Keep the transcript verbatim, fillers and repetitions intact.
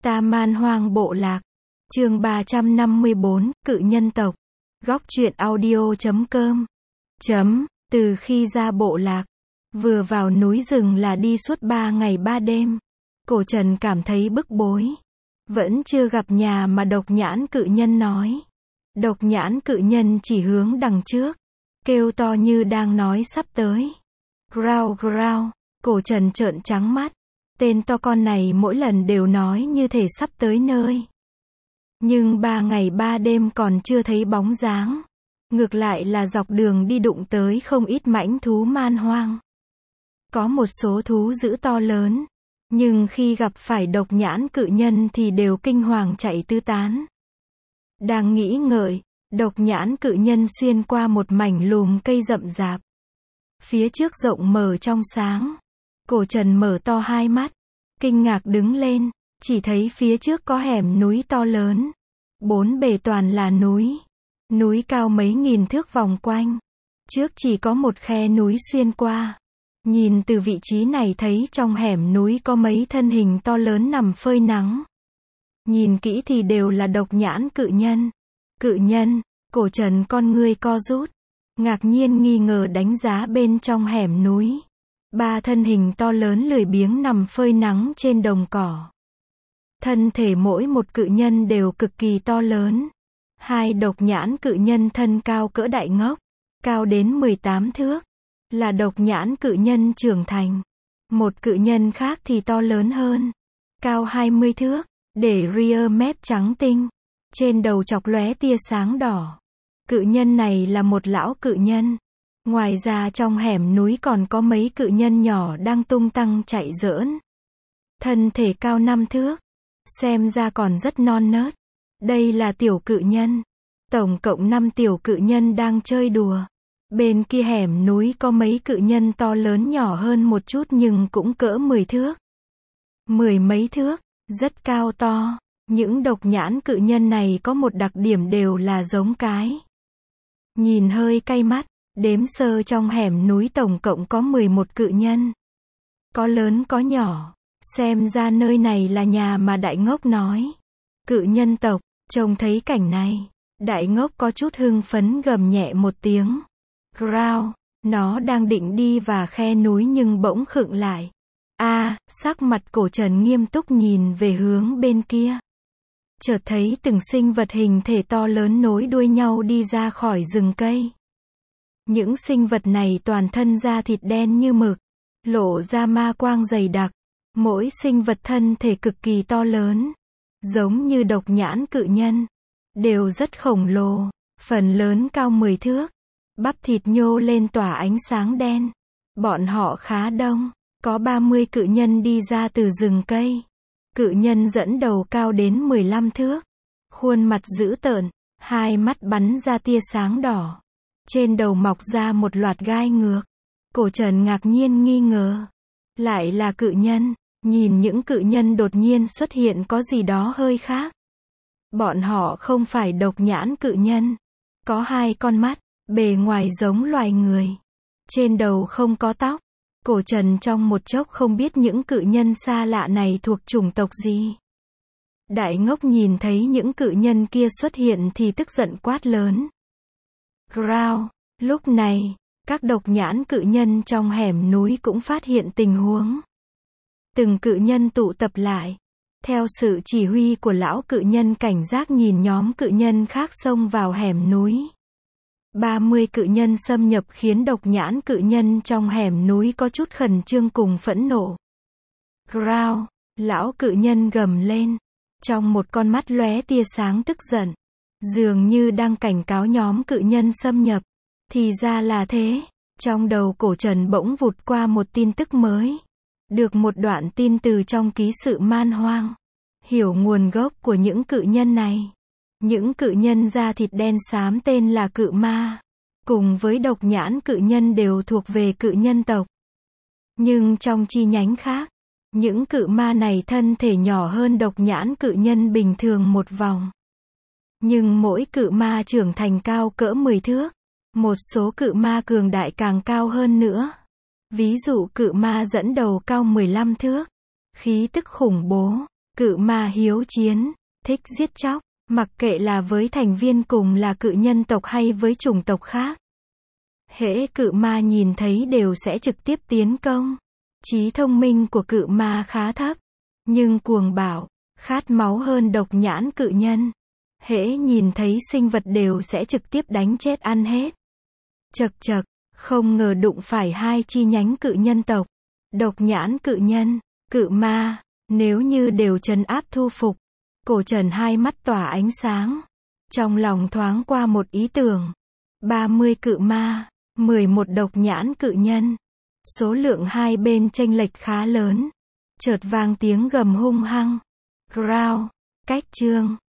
Ta Man Hoang Bộ Lạc. Chương ba trăm năm mươi bốn, Cự Nhân Tộc. Góc truyện audio chấm com. Chấm, từ khi ra bộ lạc, vừa vào núi rừng là đi suốt ba ngày ba đêm. Cổ Trần cảm thấy bức bối. Vẫn chưa gặp nhà mà Độc Nhãn Cự Nhân nói. Độc Nhãn Cự Nhân chỉ hướng đằng trước, kêu to như đang nói sắp tới. Growl growl, Cổ Trần trợn trắng mắt. Tên to con này mỗi lần đều nói như thể sắp tới nơi. Nhưng ba ngày ba đêm còn chưa thấy bóng dáng. Ngược lại là dọc đường đi đụng tới không ít mãnh thú man hoang. Có một số thú dữ to lớn, nhưng khi gặp phải Độc Nhãn Cự Nhân thì đều kinh hoàng chạy tứ tán. Đang nghĩ ngợi, Độc Nhãn Cự Nhân xuyên qua một mảnh lùm cây rậm rạp. Phía trước rộng mở trong sáng. Cổ Trần mở to hai mắt, kinh ngạc đứng lên, chỉ thấy phía trước có hẻm núi to lớn. Bốn bề toàn là núi. Núi cao mấy nghìn thước vòng quanh. Trước chỉ có một khe núi xuyên qua. Nhìn từ vị trí này thấy trong hẻm núi có mấy thân hình to lớn nằm phơi nắng. Nhìn kỹ thì đều là Độc Nhãn Cự Nhân. Cự nhân, Cổ Trần con ngươi co rút. Ngạc nhiên nghi ngờ đánh giá bên trong hẻm núi. Ba thân hình to lớn lười biếng nằm phơi nắng trên đồng cỏ. Thân thể mỗi một cự nhân đều cực kỳ to lớn. Hai Độc Nhãn Cự Nhân thân cao cỡ đại ngốc, cao đến mười tám thước, là Độc Nhãn Cự Nhân trưởng thành. Một cự nhân khác thì to lớn hơn, cao hai mươi thước, để ria mép trắng tinh, trên đầu chọc lóe tia sáng đỏ. Cự nhân này là một lão cự nhân. Ngoài ra trong hẻm núi còn có mấy cự nhân nhỏ đang tung tăng chạy giỡn. Thân thể cao năm thước, xem ra còn rất non nớt. Đây là tiểu cự nhân. Tổng cộng năm tiểu cự nhân đang chơi đùa. Bên kia hẻm núi có mấy cự nhân to lớn nhỏ hơn một chút nhưng cũng cỡ mười thước. Mười mấy thước, rất cao to. Những Độc Nhãn Cự Nhân này có một đặc điểm đều là giống cái. Nhìn hơi cay mắt. Đếm sơ trong hẻm núi tổng cộng có mười một cự nhân. Có lớn có nhỏ. Xem ra nơi này là nhà mà Đại Ngốc nói. Cự nhân tộc. Trông thấy cảnh này, Đại Ngốc có chút hưng phấn gầm nhẹ một tiếng. Growl. Nó đang định đi vào khe núi nhưng bỗng khựng lại. A, à, sắc mặt Cổ Trần nghiêm túc nhìn về hướng bên kia. Chợt thấy từng sinh vật hình thể to lớn nối đuôi nhau đi ra khỏi rừng cây. Những sinh vật này toàn thân da thịt đen như mực, lộ ra ma quang dày đặc. Mỗi sinh vật thân thể cực kỳ to lớn, giống như Độc Nhãn Cự Nhân, đều rất khổng lồ, phần lớn cao mười thước, bắp thịt nhô lên tỏa ánh sáng đen. Bọn họ khá đông, có ba mươi cự nhân đi ra từ rừng cây. Cự nhân dẫn đầu cao đến mười lăm thước, khuôn mặt dữ tợn, hai mắt bắn ra tia sáng đỏ. Trên đầu mọc ra một loạt gai ngược. Cổ Trần ngạc nhiên nghi ngờ. Lại là cự nhân. Nhìn những cự nhân đột nhiên xuất hiện có gì đó hơi khác. Bọn họ không phải Độc Nhãn Cự Nhân. Có hai con mắt, bề ngoài giống loài người. Trên đầu không có tóc. Cổ Trần trong một chốc không biết những cự nhân xa lạ này thuộc chủng tộc gì. Đại Ngốc nhìn thấy những cự nhân kia xuất hiện thì tức giận quát lớn. Growl. Lúc này, các Độc Nhãn Cự Nhân trong hẻm núi cũng phát hiện tình huống. Từng cự nhân tụ tập lại. Theo sự chỉ huy của lão cự nhân cảnh giác nhìn nhóm cự nhân khác xông vào hẻm núi. ba mươi cự nhân xâm nhập khiến Độc Nhãn Cự Nhân trong hẻm núi có chút khẩn trương cùng phẫn nộ. Growl. Lão cự nhân gầm lên. Trong một con mắt lóe tia sáng tức giận. Dường như đang cảnh cáo nhóm cự nhân xâm nhập. Thì ra là thế. Trong đầu Cổ Trần bỗng vụt qua một tin tức mới. Được một đoạn tin từ trong ký sự man hoang. Hiểu nguồn gốc của những cự nhân này. Những cự nhân da thịt đen xám tên là cự ma. Cùng với Độc Nhãn Cự Nhân đều thuộc về cự nhân tộc. Nhưng trong chi nhánh khác, những cự ma này thân thể nhỏ hơn Độc Nhãn Cự Nhân bình thường một vòng. Nhưng mỗi cự ma trưởng thành cao cỡ mười thước. Một số cự ma cường đại càng cao hơn nữa. Ví dụ cự ma dẫn đầu cao mười lăm thước. Khí tức khủng bố. Cự ma hiếu chiến, thích giết chóc, mặc kệ là với thành viên cùng là cự nhân tộc hay với chủng tộc khác. Hễ cự ma nhìn thấy đều sẽ trực tiếp tiến công. Trí thông minh của cự ma khá thấp, nhưng cuồng bạo, khát máu hơn độc nhãn cự nhân. Hễ nhìn thấy sinh vật đều sẽ trực tiếp đánh chết ăn hết. Chật chật, không ngờ đụng phải hai chi nhánh cự nhân tộc. Độc nhãn cự nhân, cự ma, nếu như đều trấn áp thu phục. Cổ Trần hai mắt tỏa ánh sáng. Trong lòng thoáng qua một ý tưởng. ba mươi cự ma, mười một độc nhãn cự nhân. Số lượng hai bên chênh lệch khá lớn. Chợt vang tiếng gầm hung hăng. Growl, cách chương.